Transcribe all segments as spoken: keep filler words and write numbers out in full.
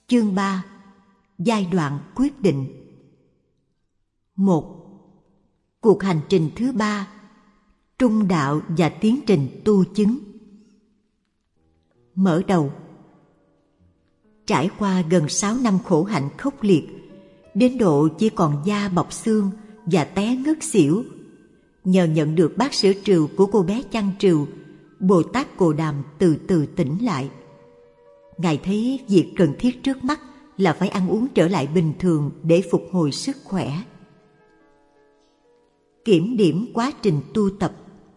Chương ba. Giai đoạn quyết định. Một. Cuộc hành trình thứ ba, trung đạo và tiến trình tu chứng. Mở đầu. Trải qua gần sáu năm khổ hạnh khốc liệt, đến độ chỉ còn da bọc xương và té ngất xỉu, nhờ nhận được bát sữa trừu của cô bé chăn trừu, Bồ Tát Cồ Đàm từ từ tỉnh lại. Ngài thấy việc cần thiết trước mắt là phải ăn uống trở lại bình thường để phục hồi sức khỏe. Kiểm điểm quá trình tu tập.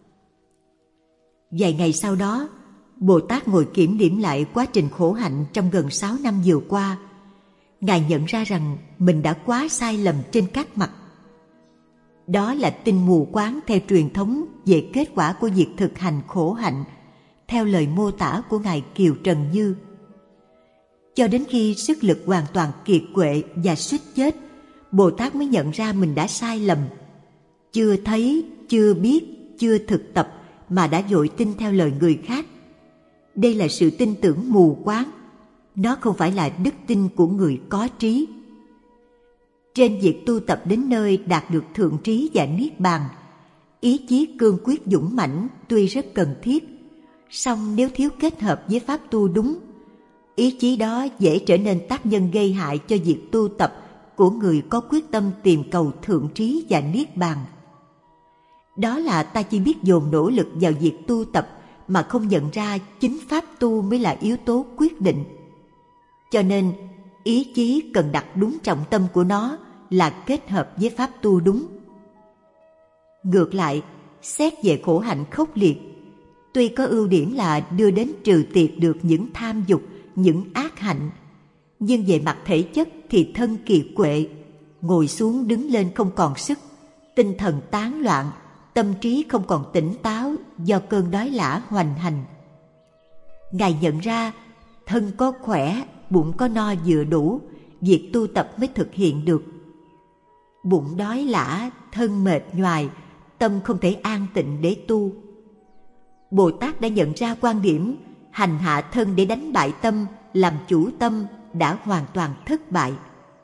Vài ngày sau đó, Bồ Tát ngồi kiểm điểm lại quá trình khổ hạnh trong gần sáu năm vừa qua. Ngài nhận ra rằng mình đã quá sai lầm trên các mặt. Đó là tin mù quáng theo truyền thống về kết quả của việc thực hành khổ hạnh, theo lời mô tả của Ngài Kiều Trần Như. Cho đến khi sức lực hoàn toàn kiệt quệ và suýt chết, Bồ Tát mới nhận ra mình đã sai lầm. Chưa thấy, chưa biết, chưa thực tập mà đã vội tin theo lời người khác. Đây là sự tin tưởng mù quáng. Nó không phải là đức tin của người có trí. Trên việc tu tập đến nơi đạt được thượng trí và niết bàn, ý chí cương quyết dũng mãnh tuy rất cần thiết, song nếu thiếu kết hợp với pháp tu đúng, ý chí đó dễ trở nên tác nhân gây hại cho việc tu tập của người có quyết tâm tìm cầu thượng trí và niết bàn. Đó là ta chỉ biết dồn nỗ lực vào việc tu tập mà không nhận ra chính pháp tu mới là yếu tố quyết định. Cho nên, ý chí cần đặt đúng trọng tâm của nó là kết hợp với pháp tu đúng. Ngược lại, xét về khổ hạnh khốc liệt, tuy có ưu điểm là đưa đến trừ tiệt được những tham dục, những ác hạnh, nhưng về mặt thể chất thì thân kiệt quệ, ngồi xuống đứng lên không còn sức, tinh thần tán loạn, tâm trí không còn tỉnh táo do cơn đói lả hoành hành. Ngài nhận ra, thân có khỏe, bụng có no vừa đủ, việc tu tập mới thực hiện được. Bụng đói lả, thân mệt nhoài, tâm không thể an tịnh để tu. Bồ Tát đã nhận ra quan điểm hành hạ thân để đánh bại tâm, làm chủ tâm đã hoàn toàn thất bại.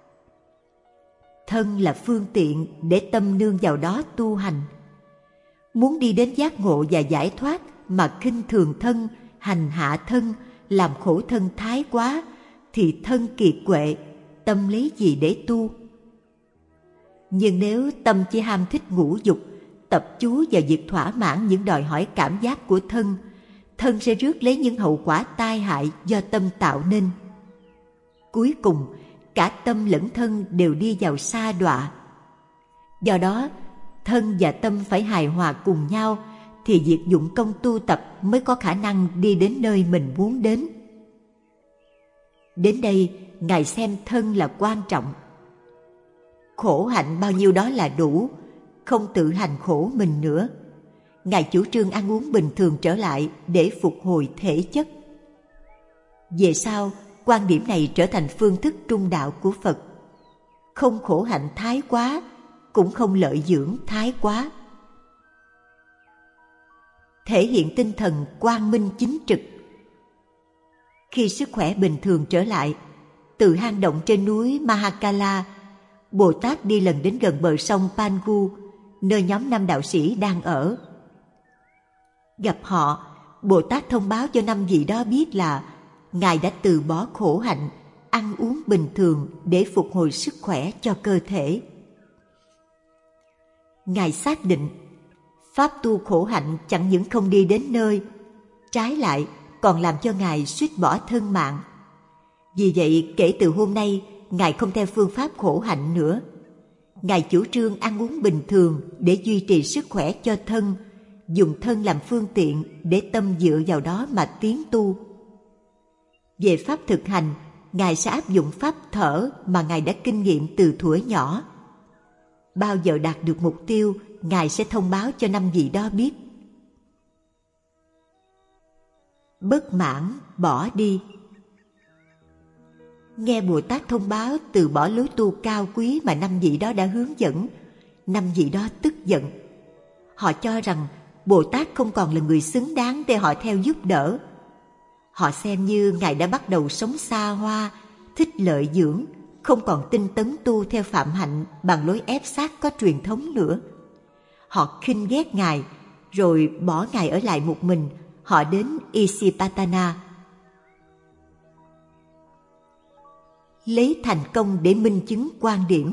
Thân là phương tiện để tâm nương vào đó tu hành. Muốn đi đến giác ngộ và giải thoát mà khinh thường thân, hành hạ thân, làm khổ thân thái quá, thì thân kiệt quệ, tâm lấy gì để tu? Nhưng nếu tâm chỉ ham thích ngũ dục, tập chú vào việc thỏa mãn những đòi hỏi cảm giác của thân, thân sẽ rước lấy những hậu quả tai hại do tâm tạo nên. Cuối cùng, cả tâm lẫn thân đều đi vào sa đọa. Do đó, thân và tâm phải hài hòa cùng nhau, thì việc dụng công tu tập mới có khả năng đi đến nơi mình muốn đến. Đến đây, Ngài xem thân là quan trọng. Khổ hạnh bao nhiêu đó là đủ, không tự hành khổ mình nữa. Ngài chủ trương ăn uống bình thường trở lại để phục hồi thể chất. Về sau, quan điểm này trở thành phương thức trung đạo của Phật. Không khổ hạnh thái quá, cũng không lợi dưỡng thái quá. Thể hiện tinh thần quang minh chính trực. Khi sức khỏe bình thường trở lại, từ hang động trên núi Mahakala, Bồ Tát đi lần đến gần bờ sông Pangu, nơi nhóm năm đạo sĩ đang ở. Gặp họ, Bồ Tát thông báo cho năm vị đó biết là Ngài đã từ bỏ khổ hạnh, ăn uống bình thường để phục hồi sức khỏe cho cơ thể. Ngài xác định, pháp tu khổ hạnh chẳng những không đi đến nơi, trái lại còn làm cho Ngài suýt bỏ thân mạng. Vì vậy, kể từ hôm nay, Ngài không theo phương pháp khổ hạnh nữa. Ngài chủ trương ăn uống bình thường để duy trì sức khỏe cho thân, dùng thân làm phương tiện để tâm dựa vào đó mà tiến tu. Về pháp thực hành, Ngài sẽ áp dụng pháp thở mà Ngài đã kinh nghiệm từ thuở nhỏ. Bao giờ đạt được mục tiêu, Ngài sẽ thông báo cho năm vị đó biết. Bất mãn bỏ đi. Nghe Bồ Tát thông báo từ bỏ lối tu cao quý mà năm vị đó đã hướng dẫn, năm vị đó tức giận. Họ cho rằng Bồ Tát không còn là người xứng đáng để họ theo giúp đỡ. Họ xem như Ngài đã bắt đầu sống xa hoa, thích lợi dưỡng, không còn tinh tấn tu theo phạm hạnh bằng lối ép sát có truyền thống nữa. Họ khinh ghét Ngài, rồi bỏ Ngài ở lại một mình. Họ đến Isipatana. Lấy thành công để minh chứng quan điểm.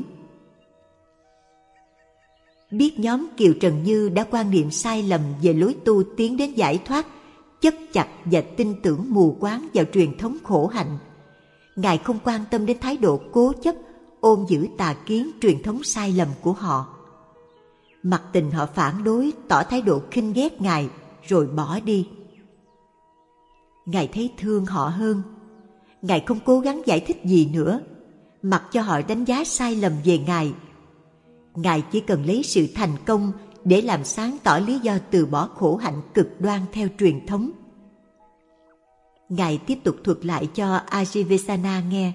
Biết nhóm Kiều Trần Như đã quan niệm sai lầm về lối tu tiến đến giải thoát, chấp chặt và tin tưởng mù quáng vào truyền thống khổ hạnh. Ngài không quan tâm đến thái độ cố chấp, ôm giữ tà kiến truyền thống sai lầm của họ. Mặc tình họ phản đối, tỏ thái độ khinh ghét Ngài, rồi bỏ đi. Ngài thấy thương họ hơn. Ngài không cố gắng giải thích gì nữa, mặc cho họ đánh giá sai lầm về Ngài. Ngài chỉ cần lấy sự thành công để làm sáng tỏ lý do từ bỏ khổ hạnh cực đoan theo truyền thống. Ngài tiếp tục thuật lại cho Ajivesana nghe.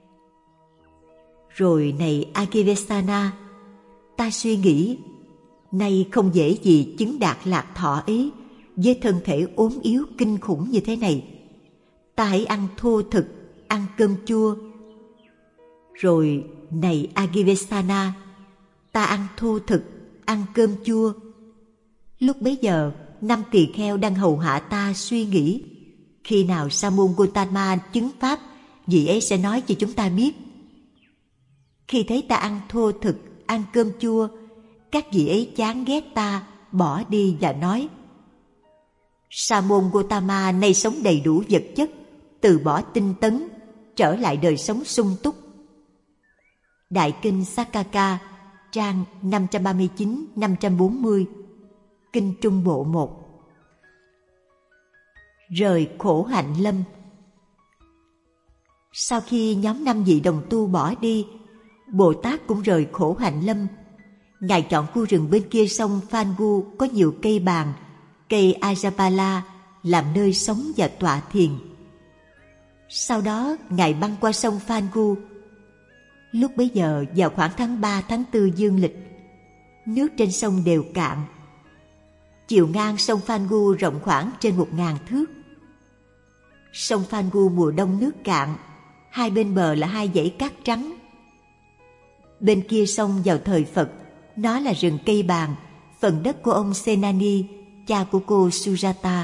Rồi này Ajivesana, ta suy nghĩ, nay không dễ gì chứng đạt lạc thọ ấy với thân thể ốm yếu kinh khủng như thế này. Ta hãy ăn thô thực, ăn cơm chua. Rồi này Ajivesana, ta ăn thô thực, ăn cơm chua. Lúc bấy giờ, năm tỳ kheo đang hầu hạ ta suy nghĩ, khi nào Sa môn Gotama chứng pháp, vị ấy sẽ nói cho chúng ta biết. Khi thấy ta ăn thô thực, ăn cơm chua, các vị ấy chán ghét ta, bỏ đi và nói: Sa môn Gotama nay sống đầy đủ vật chất, từ bỏ tinh tấn, trở lại đời sống sung túc. Đại kinh Sakaka, trang năm trăm ba mươi chín đến năm trăm bốn mươi, Kinh Trung Bộ một. Rời khổ hạnh lâm. Sau khi nhóm năm vị đồng tu bỏ đi, Bồ Tát cũng rời khổ hạnh lâm. Ngài chọn khu rừng bên kia sông Phangu có nhiều cây bàng, cây Ajapala làm nơi sống và tọa thiền. Sau đó Ngài băng qua sông Phangu. Lúc bấy giờ vào khoảng tháng ba tháng tư dương lịch, nước trên sông đều cạn. Chiều ngang sông Phangu rộng khoảng trên một ngàn thước. Sông Phangu mùa đông nước cạn, hai bên bờ là hai dãy cát trắng. Bên kia sông vào thời Phật, nó là rừng cây bàng, phần đất của ông Senani, cha của cô Sujata.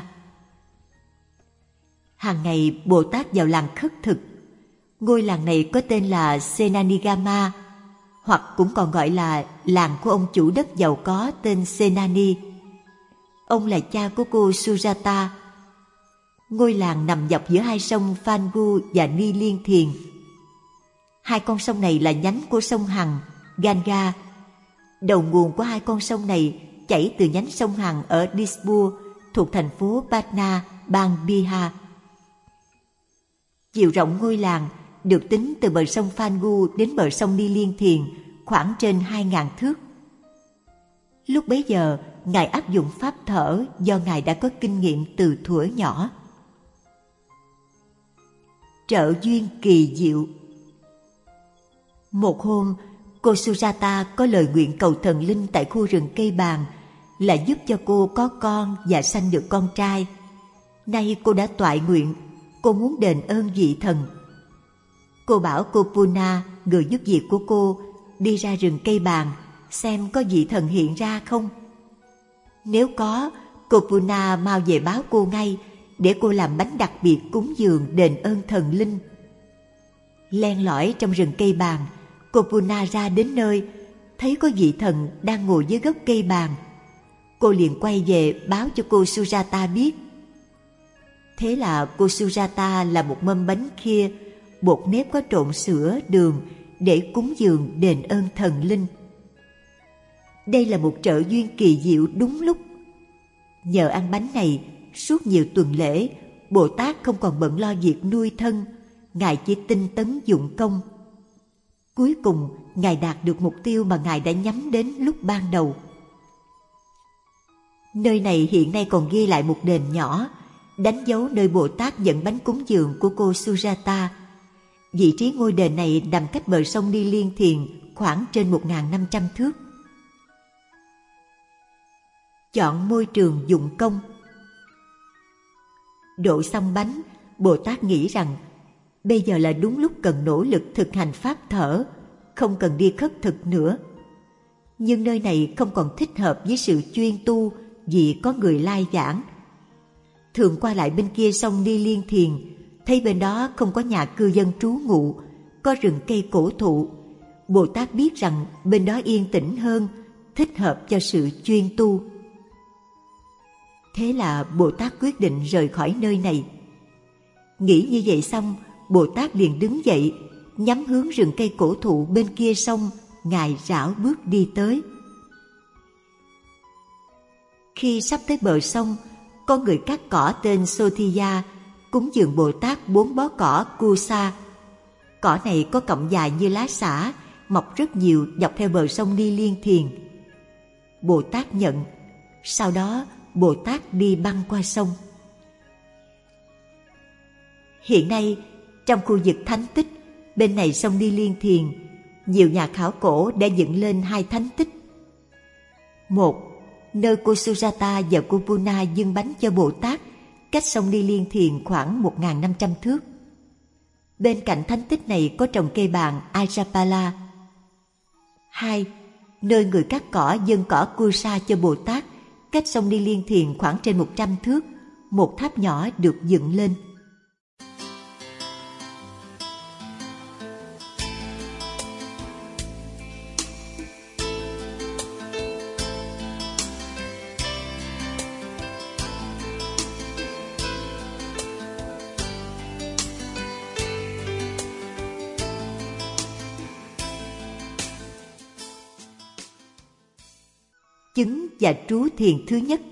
Hàng ngày Bồ Tát vào làng khất thực. Ngôi làng này có tên là Senanigama, hoặc cũng còn gọi là làng của ông chủ đất giàu có tên Senani. Ông là cha của cô Sujata. Ngôi làng nằm dọc giữa hai sông Phangu và Ni Liên Thiền. Hai con sông này là nhánh của sông Hằng, Ganga. Đầu nguồn của hai con sông này chảy từ nhánh sông Hằng ở Dispur thuộc thành phố Patna, bang Bihar. Chiều rộng ngôi làng được tính từ bờ sông Phangu đến bờ sông Ni Liên Thiền khoảng trên hai ngàn thước. Lúc bấy giờ, Ngài áp dụng pháp thở do Ngài đã có kinh nghiệm từ thuở nhỏ. Trợ duyên kỳ diệu. Một hôm, cô Sujata có lời nguyện cầu thần linh tại khu rừng cây bàng là giúp cho cô có con và sanh được con trai. Nay cô đã toại nguyện, cô muốn đền ơn vị thần. Cô bảo cô Puna, người giúp việc của cô, đi ra rừng cây bàng xem có vị thần hiện ra không. Nếu có, cô Puna mau về báo cô ngay để cô làm bánh đặc biệt cúng dường đền ơn thần linh. Len lỏi trong rừng cây bàng, cô Puna ra đến nơi, thấy có vị thần đang ngồi dưới gốc cây bàng. Cô liền quay về báo cho cô Sujata biết. Thế là cô Sujata làm một mâm bánh khia, bột nếp có trộn sữa, đường để cúng dường đền ơn thần linh. Đây là một trợ duyên kỳ diệu đúng lúc. Nhờ ăn bánh này, suốt nhiều tuần lễ, Bồ Tát không còn bận lo việc nuôi thân, Ngài chỉ tinh tấn dụng công. Cuối cùng, Ngài đạt được mục tiêu mà Ngài đã nhắm đến lúc ban đầu. Nơi này hiện nay còn ghi lại một đền nhỏ, đánh dấu nơi Bồ Tát nhận bánh cúng dường của cô Sujata. Vị trí ngôi đền này nằm cách bờ sông Ni Liên Thiền khoảng trên một nghìn năm trăm thước. Chọn môi trường dụng công. Đổ xong bánh, Bồ Tát nghĩ rằng Bây giờ là đúng lúc cần nỗ lực thực hành pháp thở, không cần đi khất thực nữa. Nhưng nơi này không còn thích hợp với sự chuyên tu vì có người lai giảng. Thường qua lại bên kia sông Ni Liên Thiền, thấy bên đó không có nhà cư dân trú ngụ, có rừng cây cổ thụ. Bồ Tát biết rằng bên đó yên tĩnh hơn, thích hợp cho sự chuyên tu. Thế là Bồ Tát quyết định rời khỏi nơi này. Nghĩ như vậy xong, Bồ Tát liền đứng dậy, nhắm hướng rừng cây cổ thụ bên kia sông, Ngài rảo bước đi tới. Khi sắp tới bờ sông, có người cắt cỏ tên Sothiya cúng dường Bồ Tát bốn bó cỏ Kusa. Cỏ này có cọng dài như lá xả, mọc rất nhiều dọc theo bờ sông Ni Liên Thiền. Bồ Tát nhận, sau đó Bồ Tát đi băng qua sông. Hiện nay, trong khu vực thánh tích, bên này sông Ni Liên Thiền, nhiều nhà khảo cổ đã dựng lên hai thánh tích. Một, nơi cô Sujata và cô Puna dâng bánh cho Bồ Tát, cách sông Ni Liên Thiền khoảng một nghìn năm trăm thước. Bên cạnh thánh tích này có trồng cây bàn Ajapala. Hai, nơi người cắt cỏ dâng cỏ Kusa cho Bồ Tát, cách sông Ni Liên Thiền khoảng trên một trăm thước, một tháp nhỏ được dựng lên. Chứng và trú thiền thứ nhất.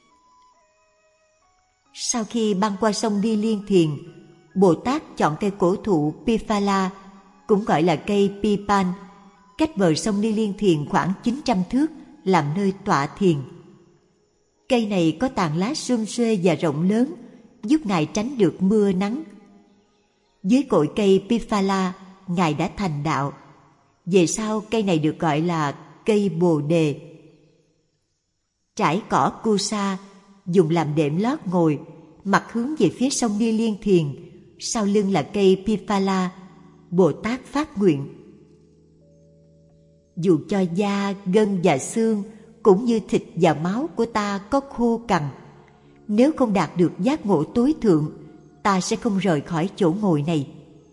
Sau khi băng qua sông Ni Liên Thiền, Bồ Tát chọn cây cổ thụ Piphala, cũng gọi là cây Pipan, cách bờ sông Ni Liên Thiền khoảng chín trăm thước, làm nơi tọa thiền. Cây này có tàn lá sum xuê và rộng lớn, giúp Ngài tránh được mưa nắng. Dưới cội cây Piphala, Ngài đã thành đạo. Về sau, cây này được gọi là cây Bồ Đề. Trải cỏ Kusa, dùng làm đệm lót ngồi, mặt hướng về phía sông Ni Liên Thiền, sau lưng là cây Piphala. Bồ Tát phát nguyện: dù cho da, gân và xương, cũng như thịt và máu của ta có khô cằn, nếu không đạt được giác ngộ tối thượng, ta sẽ không rời khỏi chỗ ngồi này.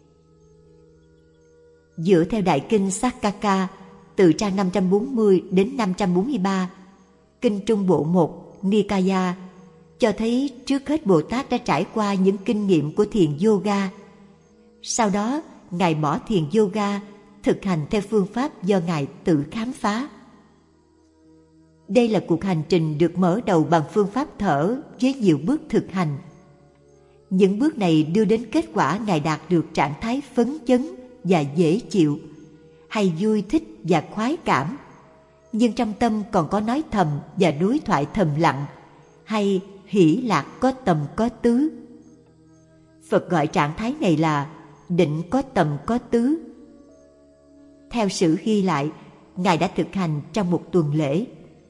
Dựa theo Đại Kinh Sakkaka, từ trang năm trăm bốn mươi đến năm trăm bốn mươi ba, Kinh Trung Bộ một, Nikaya, cho thấy trước hết Bồ Tát đã trải qua những kinh nghiệm của thiền yoga. Sau đó, Ngài bỏ thiền yoga, thực hành theo phương pháp do Ngài tự khám phá. Đây là cuộc hành trình được mở đầu bằng phương pháp thở với nhiều bước thực hành. Những bước này đưa đến kết quả Ngài đạt được trạng thái phấn chấn và dễ chịu, hay vui thích và khoái cảm. Nhưng trong tâm còn có nói thầm và đối thoại thầm lặng, hay hỷ lạc có tầm có tứ. Phật gọi trạng thái này là định có tầm có tứ. Theo sử ghi lại, Ngài đã thực hành trong một tuần lễ.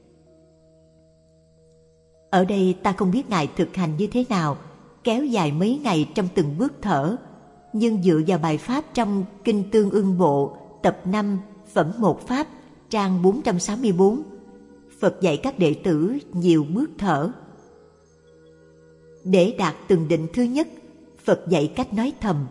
Ở đây ta không biết Ngài thực hành như thế nào, kéo dài mấy ngày trong từng bước thở, nhưng dựa vào bài pháp trong Kinh Tương Ưng Bộ, tập năm, phẩm một pháp, trang bốn trăm sáu mươi bốn, Phật dạy các đệ tử nhiều bước thở. Để đạt từng định thứ nhất, Phật dạy cách nói thầm: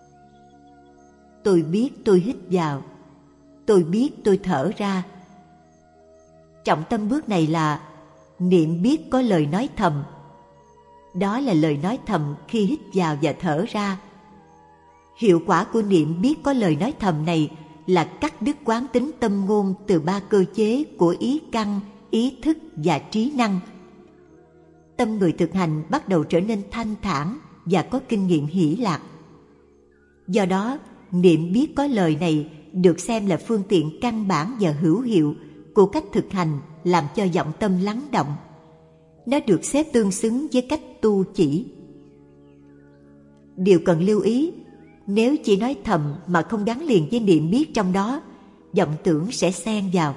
tôi biết tôi hít vào, tôi biết tôi thở ra. Trọng tâm bước này là niệm biết có lời nói thầm. Đó là lời nói thầm khi hít vào và thở ra. Hiệu quả của niệm biết có lời nói thầm này là cắt đứt quán tính tâm ngôn từ ba cơ chế của ý căn, ý thức và trí năng. Tâm người thực hành bắt đầu trở nên thanh thản và có kinh nghiệm hỷ lạc. Do đó, niệm biết có lời này được xem là phương tiện căn bản và hữu hiệu của cách thực hành làm cho vọng tâm lắng động. Nó được xếp tương xứng với cách tu chỉ. Điều cần lưu ý, nếu chỉ nói thầm mà không gắn liền với niệm biết trong đó, vọng tưởng sẽ xen vào.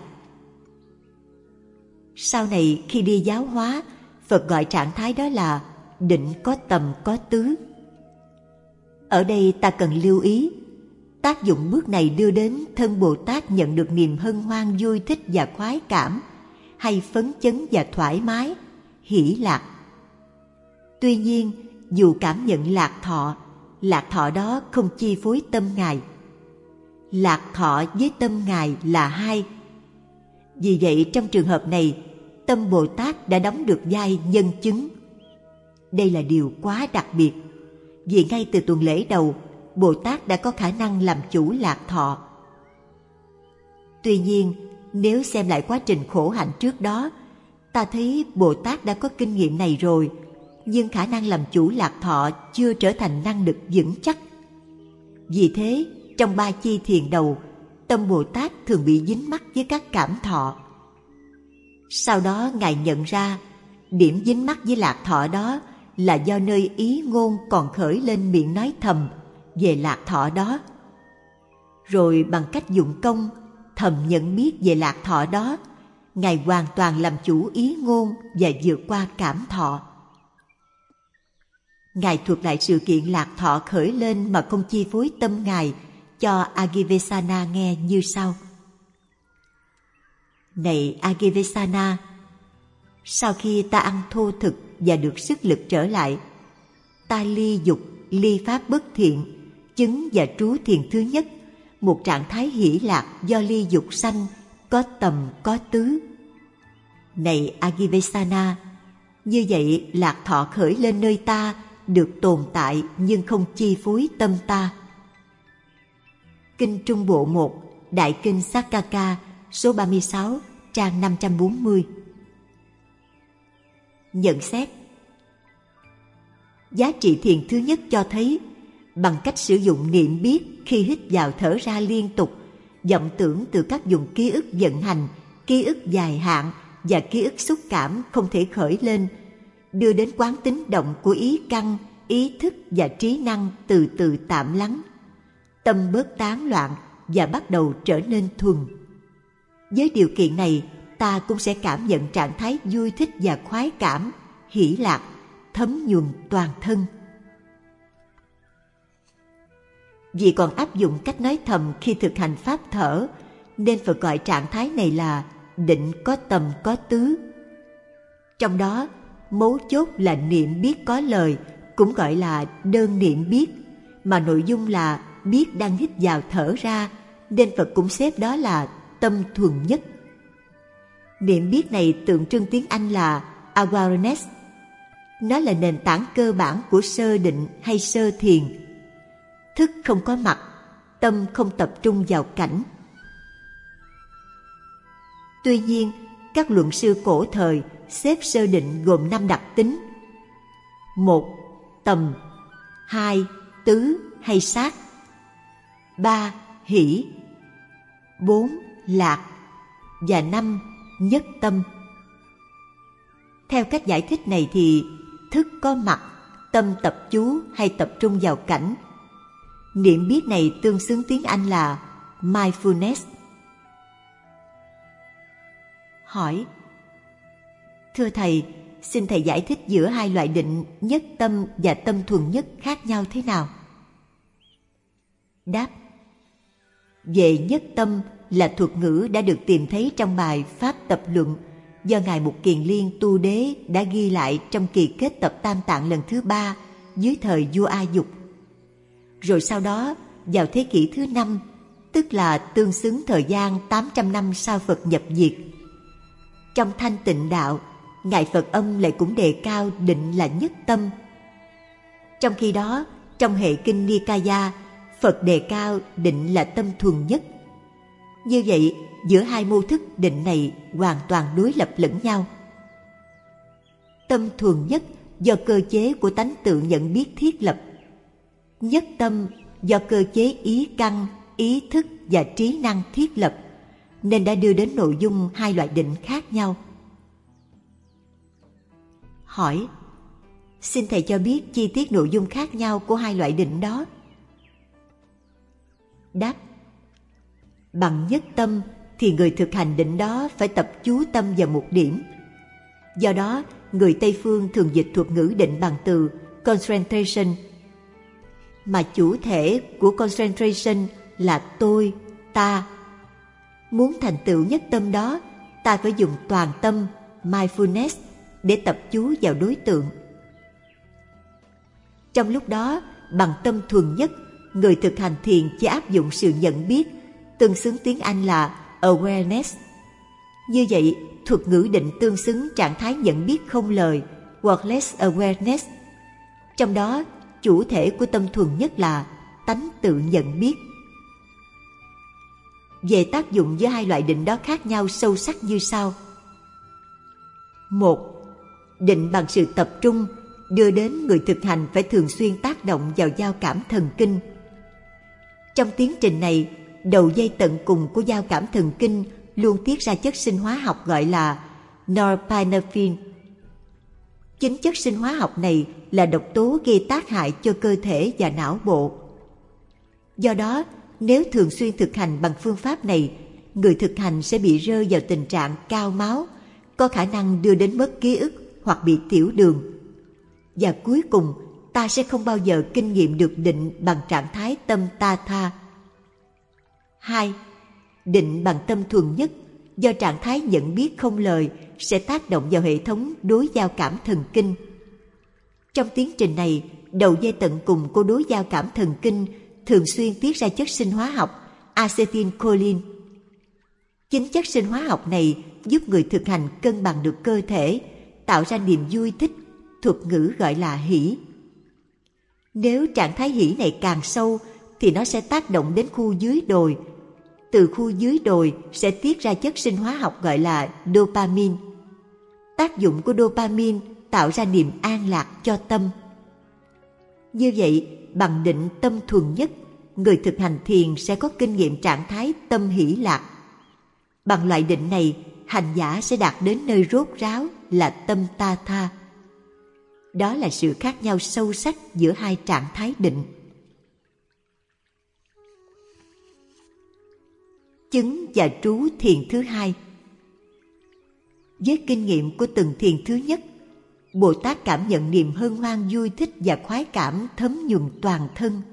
Sau này khi đi giáo hóa, Phật gọi trạng thái đó là định có tầm có tứ. Ở đây ta cần lưu ý, tác dụng bước này đưa đến thân Bồ Tát nhận được niềm hân hoan vui thích và khoái cảm, hay phấn chấn và thoải mái, hỷ lạc. Tuy nhiên, dù cảm nhận lạc thọ, lạc thọ đó không chi phối tâm Ngài. Lạc thọ với tâm Ngài là hai. Vì vậy trong trường hợp này, tâm Bồ Tát đã đóng được vai nhân chứng. Đây là điều quá đặc biệt, vì ngay từ tuần lễ đầu, Bồ Tát đã có khả năng làm chủ lạc thọ. Tuy nhiên, nếu xem lại quá trình khổ hạnh trước đó, ta thấy Bồ Tát đã có kinh nghiệm này rồi, nhưng khả năng làm chủ lạc thọ chưa trở thành năng lực vững chắc. Vì thế, trong ba chi thiền đầu, tâm Bồ Tát thường bị dính mắc với các cảm thọ. Sau đó Ngài nhận ra, điểm dính mắc với lạc thọ đó là do nơi ý ngôn còn khởi lên miệng nói thầm về lạc thọ đó. Rồi bằng cách dụng công, thầm nhận biết về lạc thọ đó, Ngài hoàn toàn làm chủ ý ngôn và vượt qua cảm thọ. Ngài thuật lại sự kiện lạc thọ khởi lên mà không chi phối tâm Ngài cho Agivesana nghe như sau. Này Agivesana, sau khi ta ăn thô thực và được sức lực trở lại, ta ly dục, ly pháp bất thiện, chứng và trú thiền thứ nhất, một trạng thái hỷ lạc do ly dục sanh, có tầm có tứ. Này Agivesana, như vậy lạc thọ khởi lên nơi ta được tồn tại nhưng không chi phối tâm ta. Kinh Trung Bộ một, Đại Kinh Sakkaka, số ba mươi sáu, trang năm trăm bốn mươi. Nhận xét. Giá trị thiền thứ nhất cho thấy, bằng cách sử dụng niệm biết khi hít vào thở ra liên tục, vọng tưởng từ các vùng ký ức vận hành, ký ức dài hạn và ký ức xúc cảm không thể khởi lên, đưa đến quán tính động của ý căn, ý thức và trí năng từ từ tạm lắng. Tâm bớt tán loạn và bắt đầu trở nên thuần. Với điều kiện này, ta cũng sẽ cảm nhận trạng thái vui thích và khoái cảm, hỷ lạc, thấm nhuần toàn thân. Vì còn áp dụng cách nói thầm khi thực hành pháp thở, nên Phật gọi trạng thái này là định có tầm có tứ. Trong đó, mấu chốt là niệm biết có lời, cũng gọi là đơn niệm biết, mà nội dung là biết đang hít vào thở ra, nên Phật cũng xếp đó là tâm thuần nhất. Niệm biết này tượng trưng tiếng Anh là awareness. Nó là nền tảng cơ bản của sơ định hay sơ thiền. Thức không có mặt, tâm không tập trung vào cảnh. Tuy nhiên, các luận sư cổ thời xếp sơ định gồm năm đặc tính. Một, tầm. Hai, tứ hay sát. Ba, hỷ. Bốn, lạc. Và năm, nhất tâm. Theo cách giải thích này thì thức có mặt, tâm tập chú hay tập trung vào cảnh. Niệm biết này tương xứng tiếng Anh là mindfulness. Hỏi: Thưa Thầy, xin Thầy giải thích giữa hai loại định nhất tâm và tâm thuần nhất khác nhau thế nào? Đáp: Về nhất tâm là thuật ngữ đã được tìm thấy trong bài Pháp Tập Luận do Ngài Mục Kiền Liên Tu Đế đã ghi lại trong kỳ kết tập Tam Tạng lần thứ ba dưới thời vua A Dục. Rồi sau đó, vào thế kỷ thứ năm, tức là tương xứng thời gian tám trăm năm sau Phật nhập diệt, trong Thanh Tịnh Đạo, Ngài Phật Âm lại cũng đề cao định là nhất tâm. Trong khi đó, trong hệ kinh Nikaya, Phật đề cao định là tâm thuần nhất. Như vậy, giữa hai mô thức định này hoàn toàn đối lập lẫn nhau. Tâm thuần nhất do cơ chế của tánh tự nhận biết thiết lập. Nhất tâm do cơ chế ý căn, ý thức và trí năng thiết lập, nên đã đưa đến nội dung hai loại định khác nhau. Hỏi: Xin Thầy cho biết chi tiết nội dung khác nhau của hai loại định đó. Đáp: Bằng nhất tâm thì người thực hành định đó phải tập chú tâm vào một điểm. Do đó, người Tây Phương thường dịch thuật ngữ định bằng từ concentration. mà chủ thể của concentration là tôi, ta. Muốn thành tựu nhất tâm đó, ta phải dùng toàn tâm, mindfulness, để tập chú vào đối tượng. Trong lúc đó, bằng tâm thuần nhất, người thực hành thiền chỉ áp dụng sự nhận biết, tương xứng tiếng Anh là awareness. Như vậy, thuật ngữ định tương xứng trạng thái nhận biết không lời, wordless awareness. Trong đó, chủ thể của tâm thuần nhất là tánh tự nhận biết. Về tác dụng giữa hai loại định đó khác nhau sâu sắc như sau. Một, định bằng sự tập trung đưa đến người thực hành phải thường xuyên tác động vào giao cảm thần kinh. Trong tiến trình này, đầu dây tận cùng của giao cảm thần kinh luôn tiết ra chất sinh hóa học gọi là norepinephrine. Chính chất sinh hóa học này là độc tố gây tác hại cho cơ thể và não bộ. Do đó, nếu thường xuyên thực hành bằng phương pháp này, người thực hành sẽ bị rơi vào tình trạng cao máu, có khả năng đưa đến mất ký ức hoặc bị tiểu đường. Và cuối cùng, ta sẽ không bao giờ kinh nghiệm được định bằng trạng thái tâm ta tha. Hai, định bằng tâm thuần nhất, do trạng thái nhận biết không lời sẽ tác động vào hệ thống đối giao cảm thần kinh. Trong tiến trình này, đầu dây tận cùng của đối giao cảm thần kinh thường xuyên tiết ra chất sinh hóa học acetylcholine. Chính chất sinh hóa học này giúp người thực hành cân bằng được cơ thể, tạo ra niềm vui thích, thuật ngữ gọi là hỷ. Nếu trạng thái hỷ này càng sâu thì nó sẽ tác động đến khu dưới đồi. Từ khu dưới đồi sẽ tiết ra chất sinh hóa học gọi là dopamine. Tác dụng của dopamine tạo ra niềm an lạc cho tâm. Như vậy, bằng định tâm thuần nhất, người thực hành thiền sẽ có kinh nghiệm trạng thái tâm hỷ lạc. Bằng loại định này, hành giả sẽ đạt đến nơi rốt ráo là tâm ta tha. Đó là sự khác nhau sâu sắc giữa hai trạng thái định. Chứng và trú thiền thứ hai. Với kinh nghiệm của từng thiền thứ nhất, Bồ Tát cảm nhận niềm hân hoan vui thích và khoái cảm thấm nhuần toàn thân.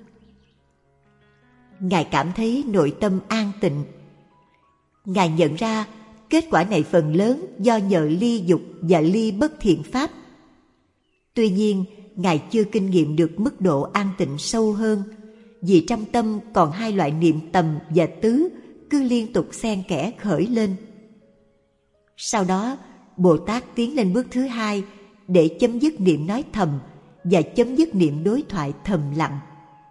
Ngài cảm thấy nội tâm an tịnh. Ngài nhận ra kết quả này phần lớn do nhờ ly dục và ly bất thiện pháp. Tuy nhiên, Ngài chưa kinh nghiệm được mức độ an tịnh sâu hơn, vì trong tâm còn hai loại niệm tầm và tứ cứ liên tục xen kẽ khởi lên. Sau đó, Bồ Tát tiến lên bước thứ hai để chấm dứt niệm nói thầm và chấm dứt niệm đối thoại thầm lặng.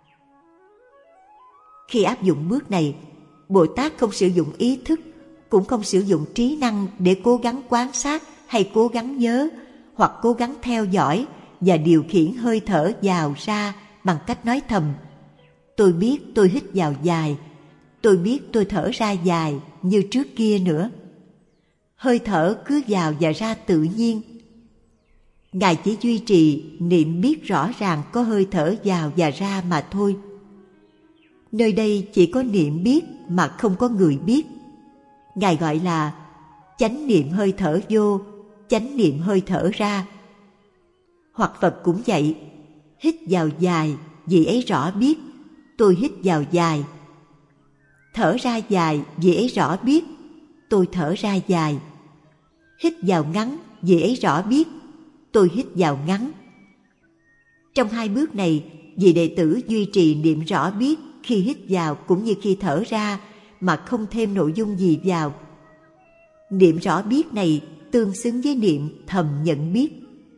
Khi áp dụng bước này, Bồ Tát không sử dụng ý thức, cũng không sử dụng trí năng để cố gắng quan sát hay cố gắng nhớ hoặc cố gắng theo dõi và điều khiển hơi thở vào ra bằng cách nói thầm: tôi biết tôi hít vào dài, tôi biết tôi thở ra dài như trước kia nữa. Hơi thở cứ vào và ra tự nhiên. Ngài chỉ duy trì niệm biết rõ ràng có hơi thở vào và ra mà thôi. Nơi đây chỉ có niệm biết mà không có người biết. Ngài gọi là chánh niệm hơi thở vô, chánh niệm hơi thở ra. Hoặc Phật cũng vậy, hít vào dài, vị ấy rõ biết, tôi hít vào dài. Thở ra dài, vị ấy rõ biết, tôi thở ra dài. Hít vào ngắn, vị ấy rõ biết, tôi hít vào ngắn. Trong hai bước này, vị đệ tử duy trì niệm rõ biết khi hít vào cũng như khi thở ra mà không thêm nội dung gì vào. Niệm rõ biết này tương xứng với niệm thầm nhận biết.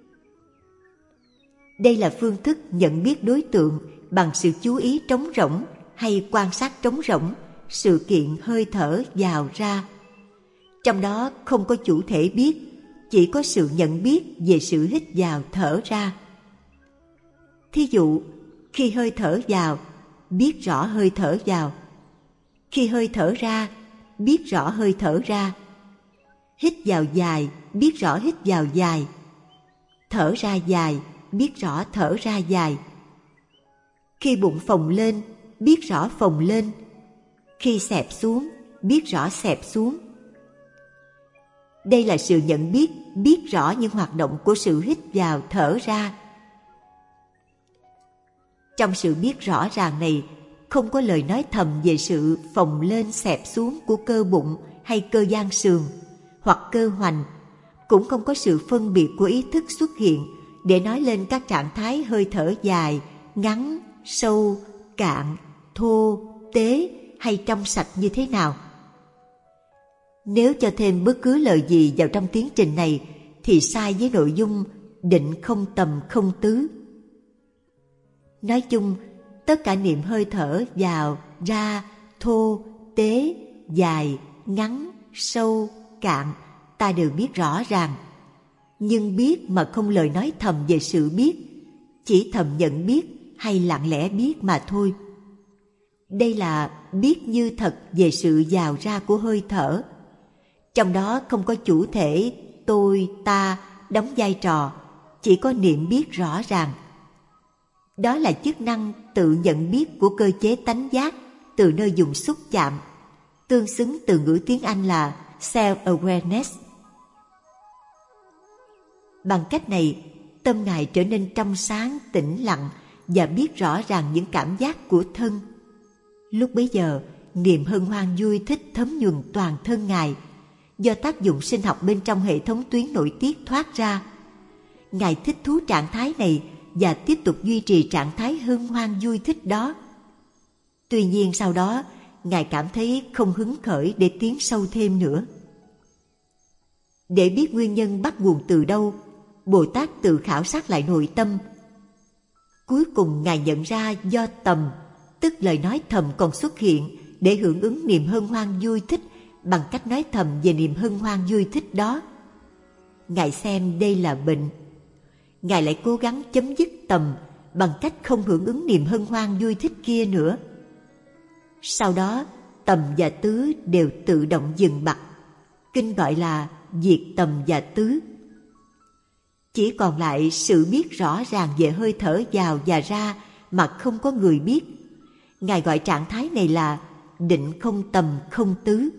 Đây là phương thức nhận biết đối tượng bằng sự chú ý trống rỗng hay quan sát trống rỗng, sự kiện hơi thở vào ra. Trong đó không có chủ thể biết, chỉ có sự nhận biết về sự hít vào thở ra. Thí dụ, khi hơi thở vào, biết rõ hơi thở vào. Khi hơi thở ra, biết rõ hơi thở ra. Hít vào dài, biết rõ hít vào dài. Thở ra dài, biết rõ thở ra dài. Khi bụng phồng lên, biết rõ phồng lên. Khi xẹp xuống, biết rõ xẹp xuống. Đây là sự nhận biết, biết rõ những hoạt động của sự hít vào thở ra. Trong sự biết rõ ràng này, không có lời nói thầm về sự phồng lên xẹp xuống của cơ bụng hay cơ gian sườn, hoặc cơ hoành, cũng không có sự phân biệt của ý thức xuất hiện để nói lên các trạng thái hơi thở dài, ngắn, sâu, cạn, thô, tế hay trong sạch như thế nào. Nếu cho thêm bất cứ lời gì vào trong tiến trình này thì sai với nội dung định không tầm không tứ. Nói chung, tất cả niệm hơi thở vào, ra, thô, tế, dài, ngắn, sâu, cạn ta đều biết rõ ràng. Nhưng biết mà không lời nói thầm về sự biết, chỉ thầm nhận biết hay lặng lẽ biết mà thôi. Đây là biết như thật về sự vào ra của hơi thở. Trong đó không có chủ thể tôi, ta đóng vai trò, chỉ có niệm biết rõ ràng. Đó là chức năng tự nhận biết của cơ chế tánh giác từ nơi dùng xúc chạm, tương xứng từ ngữ tiếng Anh là self-awareness. Bằng cách này, tâm Ngài trở nên trong sáng, tĩnh lặng và biết rõ ràng những cảm giác của thân. Lúc bấy giờ, niềm hân hoan vui thích thấm nhuần toàn thân Ngài, do tác dụng sinh học bên trong hệ thống tuyến nội tiết thoát ra. Ngài thích thú trạng thái này và tiếp tục duy trì trạng thái hân hoan vui thích đó. Tuy nhiên sau đó, Ngài cảm thấy không hứng khởi để tiến sâu thêm nữa. Để biết nguyên nhân bắt nguồn từ đâu, Bồ Tát tự khảo sát lại nội tâm. Cuối cùng Ngài nhận ra do tầm, tức lời nói thầm còn xuất hiện để hưởng ứng niềm hân hoan vui thích bằng cách nói thầm về niềm hân hoan vui thích đó. Ngài xem đây là bệnh. Ngài lại cố gắng chấm dứt tầm bằng cách không hưởng ứng niềm hân hoan vui thích kia nữa. Sau đó, tầm và tứ đều tự động dừng bặt. Kinh gọi là diệt tầm và tứ. Chỉ còn lại sự biết rõ ràng về hơi thở vào và ra mà không có người biết. Ngài gọi trạng thái này là định không tầm không tứ.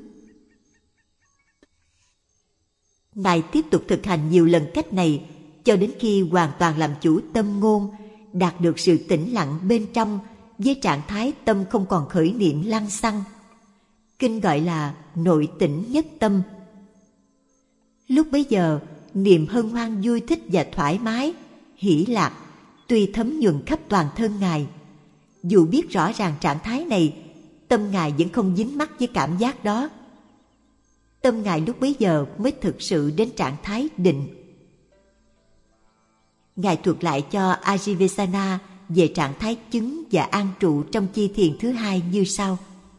Ngài tiếp tục thực hành nhiều lần cách này cho đến khi hoàn toàn làm chủ tâm ngôn, đạt được sự tĩnh lặng bên trong với trạng thái tâm không còn khởi niệm lăng xăng. Kinh gọi là nội tĩnh nhất tâm. Lúc bấy giờ, niềm hân hoan vui thích và thoải mái, hỷ lạc tuy thấm nhuần khắp toàn thân Ngài. Dù biết rõ ràng trạng thái này, tâm Ngài vẫn không dính mắc với cảm giác đó. Tâm Ngài lúc bấy giờ mới thực sự đến trạng thái định. Ngài thuật lại cho Ajivesana về trạng thái chứng và an trụ trong chi thiền thứ hai như sau.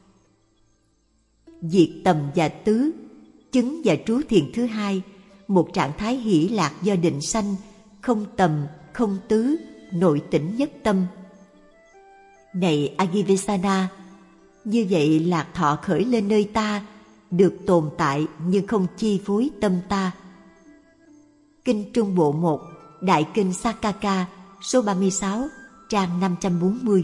Diệt tầm và tứ, chứng và trú thiền thứ hai, một trạng thái hỷ lạc do định sanh, không tầm, không tứ, nội tĩnh nhất tâm. Này Ajivesana, như vậy lạc thọ khởi lên nơi ta, được tồn tại nhưng không chi phối tâm ta. Kinh Trung Bộ một, Đại Kinh Sakaka, số ba mươi sáu, trang năm trăm bốn mươi.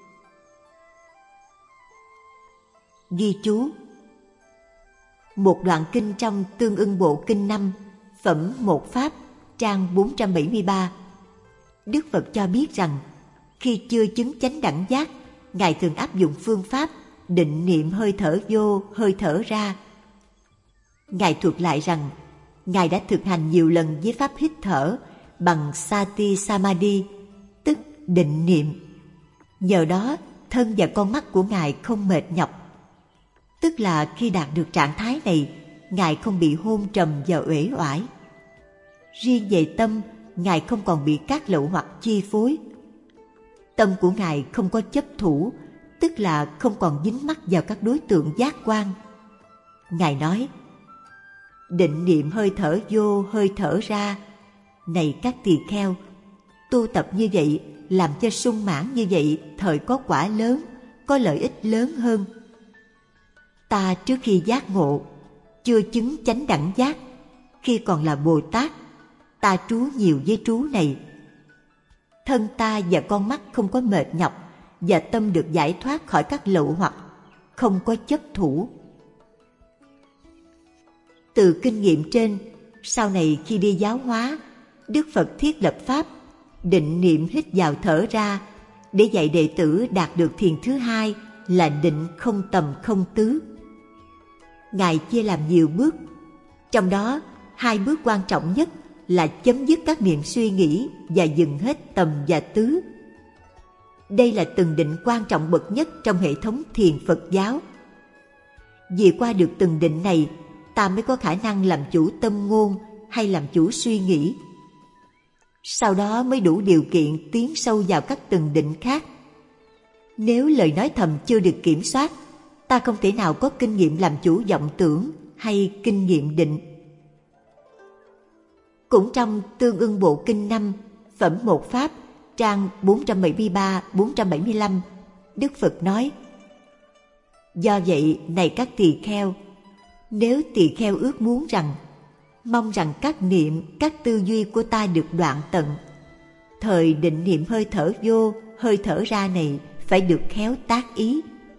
Ghi chú: một đoạn kinh trong Tương ưng Bộ Kinh năm, phẩm một pháp, trang bốn trăm bảy mươi ba. Đức Phật cho biết rằng, khi chưa chứng chánh đẳng giác, Ngài thường áp dụng phương pháp định niệm hơi thở vô, hơi thở ra. Ngài thuật lại rằng, Ngài đã thực hành nhiều lần với pháp hít thở bằng Sati Samadhi, tức định niệm. Nhờ đó, thân và con mắt của Ngài không mệt nhọc. Tức là khi đạt được trạng thái này, Ngài không bị hôn trầm và uể oải. Riêng về tâm, Ngài không còn bị các lậu hoặc chi phối. Tâm của Ngài không có chấp thủ, tức là không còn dính mắc vào các đối tượng giác quan. Ngài nói, định niệm hơi thở vô, hơi thở ra. Này các tỳ kheo, tu tập như vậy, làm cho sung mãn như vậy, thời có quả lớn, có lợi ích lớn hơn. Ta trước khi giác ngộ, chưa chứng chánh đẳng giác, khi còn là Bồ Tát, ta trú nhiều với trú này. Thân ta và con mắt không có mệt nhọc, và tâm được giải thoát khỏi các lậu hoặc, không có chấp thủ. Từ kinh nghiệm trên, sau này khi đi giáo hóa, Đức Phật thiết lập pháp định niệm hít vào thở ra để dạy đệ tử đạt được thiền thứ hai là định không tầm không tứ. Ngài chia làm nhiều bước, trong đó hai bước quan trọng nhất là chấm dứt các niệm suy nghĩ và dừng hết tầm và tứ. Đây là từng định quan trọng bậc nhất trong hệ thống thiền Phật giáo. Vì qua được từng định này, ta mới có khả năng làm chủ tâm ngôn hay làm chủ suy nghĩ. Sau đó mới đủ điều kiện tiến sâu vào các từng định khác. Nếu lời nói thầm chưa được kiểm soát, ta không thể nào có kinh nghiệm làm chủ vọng tưởng hay kinh nghiệm định. Cũng trong Tương ưng bộ kinh năm, phẩm một pháp, trang bốn trăm bảy mươi ba đến bốn trăm bảy mươi lăm, Đức Phật nói: Do vậy, này các tỳ kheo, nếu tỳ kheo ước muốn rằng, mong rằng các niệm, các tư duy của ta được đoạn tận, thời định niệm hơi thở vô, hơi thở ra này phải được khéo tác ý.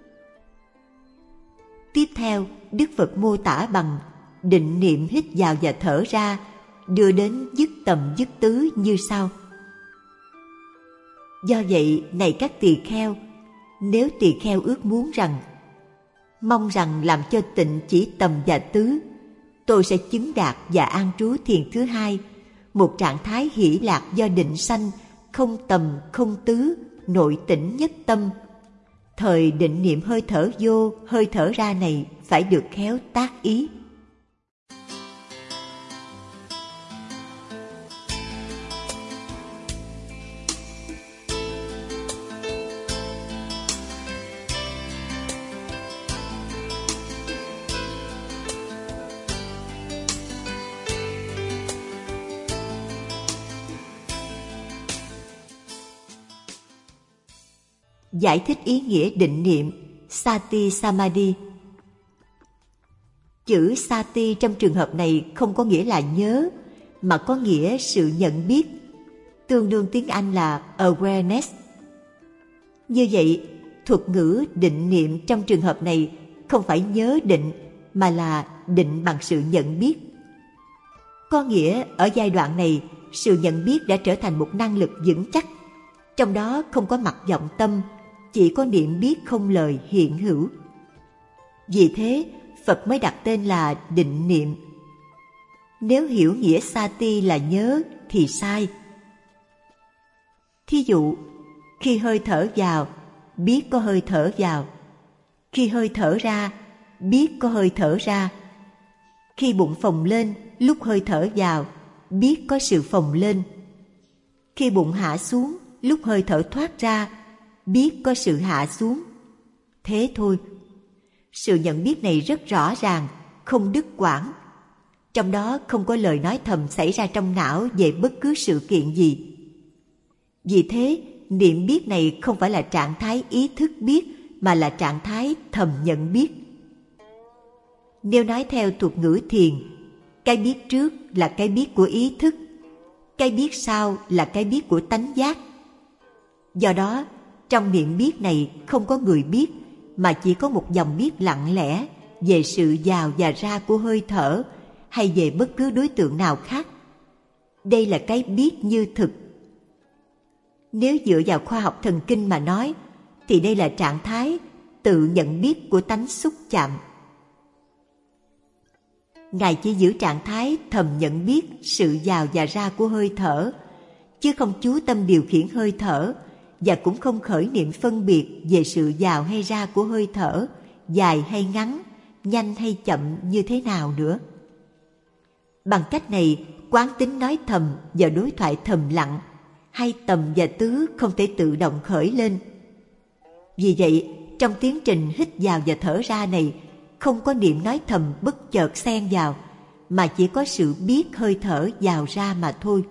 Tiếp theo, Đức Phật mô tả bằng định niệm hít vào và thở ra, đưa đến dứt tầm dứt tứ như sau. Do vậy, này các tỳ kheo, nếu tỳ kheo ước muốn rằng, mong rằng làm cho tịnh chỉ tầm và tứ, tôi sẽ chứng đạt và an trú thiền thứ hai, một trạng thái hỷ lạc do định sanh, không tầm không tứ, nội tĩnh nhất tâm. Thời định niệm hơi thở vô, hơi thở ra này phải được khéo tác ý. Giải thích ý nghĩa định niệm Sati Samadhi. Chữ Sati trong trường hợp này không có nghĩa là nhớ, mà có nghĩa sự nhận biết, tương đương tiếng Anh là awareness. Như vậy, thuật ngữ định niệm trong trường hợp này không phải nhớ định, mà là định bằng sự nhận biết. Có nghĩa ở giai đoạn này, sự nhận biết đã trở thành một năng lực vững chắc, trong đó không có mặt vọng tâm, chỉ có niệm biết không lời hiện hữu. Vì thế, Phật mới đặt tên là định niệm. Nếu hiểu nghĩa Sati là nhớ thì sai. Thí dụ, khi hơi thở vào, biết có hơi thở vào. Khi hơi thở ra, biết có hơi thở ra. Khi bụng phồng lên, lúc hơi thở vào, biết có sự phồng lên. Khi bụng hạ xuống, lúc hơi thở thoát ra, biết có sự hạ xuống. Thế thôi. Sự nhận biết này rất rõ ràng, không đứt quãng. Trong đó không có lời nói thầm xảy ra trong não về bất cứ sự kiện gì. Vì thế, niệm biết này không phải là trạng thái ý thức biết, mà là trạng thái thầm nhận biết. Nếu nói theo thuật ngữ thiền, cái biết trước là cái biết của ý thức, cái biết sau là cái biết của tánh giác. Do đó, trong niệm biết này không có người biết, mà chỉ có một dòng biết lặng lẽ về sự vào và ra của hơi thở hay về bất cứ đối tượng nào khác. Đây là cái biết như thực. Nếu dựa vào khoa học thần kinh mà nói, thì đây là trạng thái tự nhận biết của tánh xúc chạm. Ngài chỉ giữ trạng thái thầm nhận biết sự vào và ra của hơi thở, chứ không chú tâm điều khiển hơi thở, và cũng không khởi niệm phân biệt về sự vào hay ra của hơi thở, dài hay ngắn, nhanh hay chậm như thế nào nữa. Bằng cách này, quán tính nói thầm và đối thoại thầm lặng, hay tầm và tứ không thể tự động khởi lên. Vì vậy, trong tiến trình hít vào và thở ra này, không có niệm nói thầm bất chợt xen vào, mà chỉ có sự biết hơi thở vào ra mà thôi.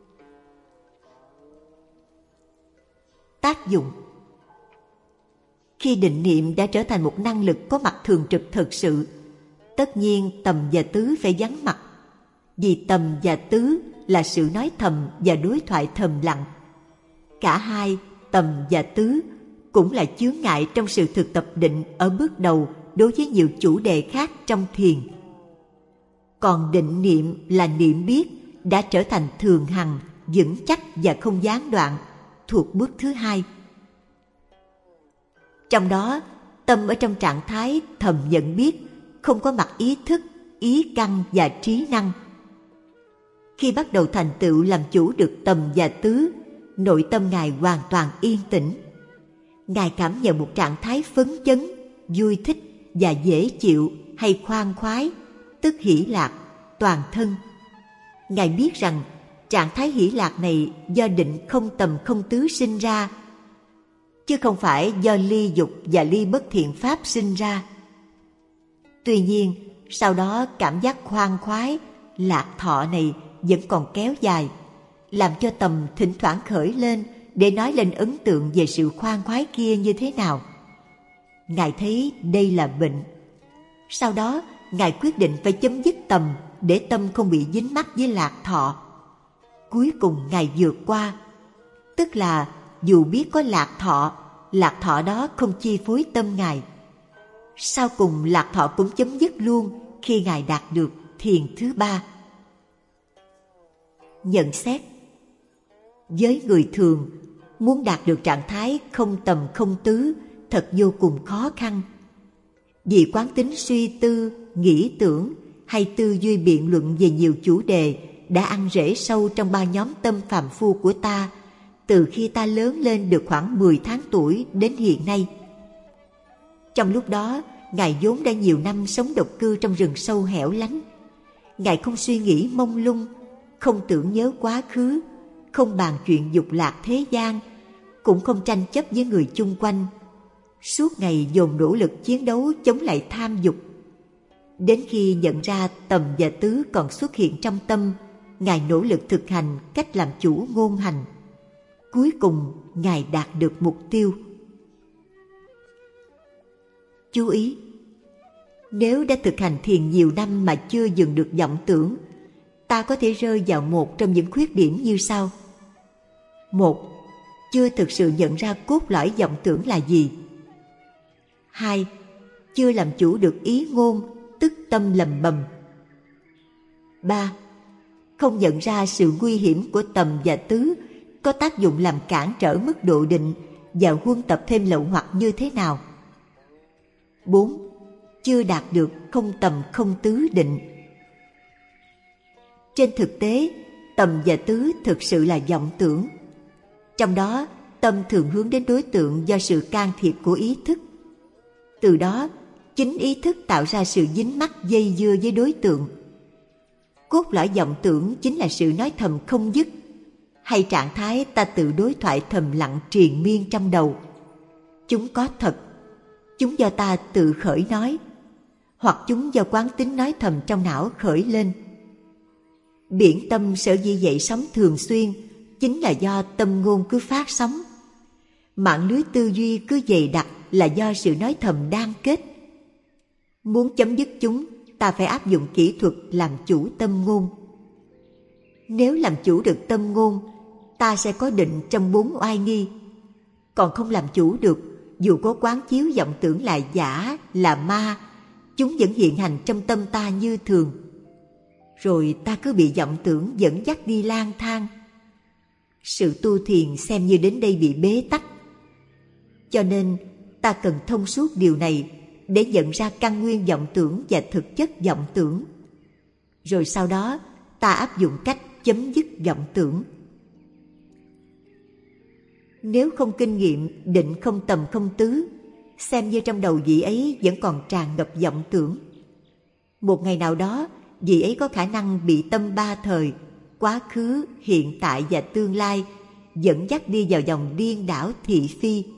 Tác dụng. Khi định niệm đã trở thành một năng lực có mặt thường trực thực sự, tất nhiên tầm và tứ phải vắng mặt, vì tầm và tứ là sự nói thầm và đối thoại thầm lặng. Cả hai, tầm và tứ, cũng là chướng ngại trong sự thực tập định ở bước đầu đối với nhiều chủ đề khác trong thiền. Còn định niệm là niệm biết đã trở thành thường hằng, vững chắc và không gián đoạn, thuộc bước thứ hai. Trong đó, tâm ở trong trạng thái thầm nhận biết, không có mặt ý thức, ý căn và trí năng. Khi bắt đầu thành tựu làm chủ được tầm và tứ, nội tâm Ngài hoàn toàn yên tĩnh. Ngài cảm nhận một trạng thái phấn chấn, vui thích và dễ chịu hay khoan khoái, tức hỷ lạc, toàn thân. Ngài biết rằng trạng thái hỷ lạc này do định không tầm không tứ sinh ra, chứ không phải do ly dục và ly bất thiện pháp sinh ra. Tuy nhiên, sau đó cảm giác khoan khoái, lạc thọ này vẫn còn kéo dài, làm cho tầm thỉnh thoảng khởi lên để nói lên ấn tượng về sự khoan khoái kia như thế nào. Ngài thấy đây là bệnh. Sau đó, Ngài quyết định phải chấm dứt tầm để tâm không bị dính mắc với lạc thọ. Cuối cùng Ngài vượt qua, tức là dù biết có lạc thọ, lạc thọ đó không chi phối tâm Ngài. Sau cùng lạc thọ cũng chấm dứt luôn khi Ngài đạt được thiền thứ ba. Nhận xét: với người thường, muốn đạt được trạng thái không tầm không tứ thật vô cùng khó khăn. Vì quán tính suy tư, nghĩ tưởng hay tư duy biện luận về nhiều chủ đề đã ăn rễ sâu trong ba nhóm tâm phàm phu của ta từ khi ta lớn lên được khoảng mười tháng tuổi đến hiện nay. Trong lúc đó, Ngài vốn đã nhiều năm sống độc cư trong rừng sâu hẻo lánh. Ngài không suy nghĩ mông lung, không tưởng nhớ quá khứ, không bàn chuyện dục lạc thế gian, cũng không tranh chấp với người chung quanh. Suốt ngày dồn nỗ lực chiến đấu chống lại tham dục. Đến khi nhận ra tầm và tứ còn xuất hiện trong tâm, Ngài nỗ lực thực hành cách làm chủ ngôn hành. Cuối cùng, Ngài đạt được mục tiêu. Chú ý! Nếu đã thực hành thiền nhiều năm mà chưa dừng được vọng tưởng, ta có thể rơi vào một trong những khuyết điểm như sau. Một, chưa thực sự nhận ra cốt lõi vọng tưởng là gì. Hai, chưa làm chủ được ý ngôn, tức tâm lầm bầm. Ba, không nhận ra sự nguy hiểm của tầm và tứ có tác dụng làm cản trở mức độ định và huân tập thêm lậu hoặc như thế nào. Bốn, chưa đạt được không tầm không tứ định. Trên thực tế, tầm và tứ thực sự là vọng tưởng. Trong đó, tâm thường hướng đến đối tượng do sự can thiệp của ý thức. Từ đó, chính ý thức tạo ra sự dính mắc dây dưa với đối tượng. Cốt lõi vọng tưởng chính là sự nói thầm không dứt, hay trạng thái ta tự đối thoại thầm lặng triền miên trong đầu. Chúng có thật, chúng do ta tự khởi nói, hoặc chúng do quán tính nói thầm trong não khởi lên. Biển tâm sở dĩ dậy sóng thường xuyên chính là do tâm ngôn cứ phát sóng. Mạng lưới tư duy cứ dày đặc là do sự nói thầm đang kết. Muốn chấm dứt chúng, ta phải áp dụng kỹ thuật làm chủ tâm ngôn. Nếu làm chủ được tâm ngôn, ta sẽ có định trong bốn oai nghi. Còn không làm chủ được, dù có quán chiếu vọng tưởng là giả, là ma, chúng vẫn hiện hành trong tâm ta như thường. Rồi ta cứ bị vọng tưởng dẫn dắt đi lang thang. Sự tu thiền xem như đến đây bị bế tắc. Cho nên ta cần thông suốt điều này để nhận ra căn nguyên vọng tưởng và thực chất vọng tưởng. Rồi sau đó ta áp dụng cách chấm dứt vọng tưởng. Nếu không kinh nghiệm định không tầm không tứ, xem như trong đầu vị ấy vẫn còn tràn ngập vọng tưởng. Một ngày nào đó, vị ấy có khả năng bị tâm ba thời, quá khứ, hiện tại và tương lai dẫn dắt đi vào dòng điên đảo thị phi.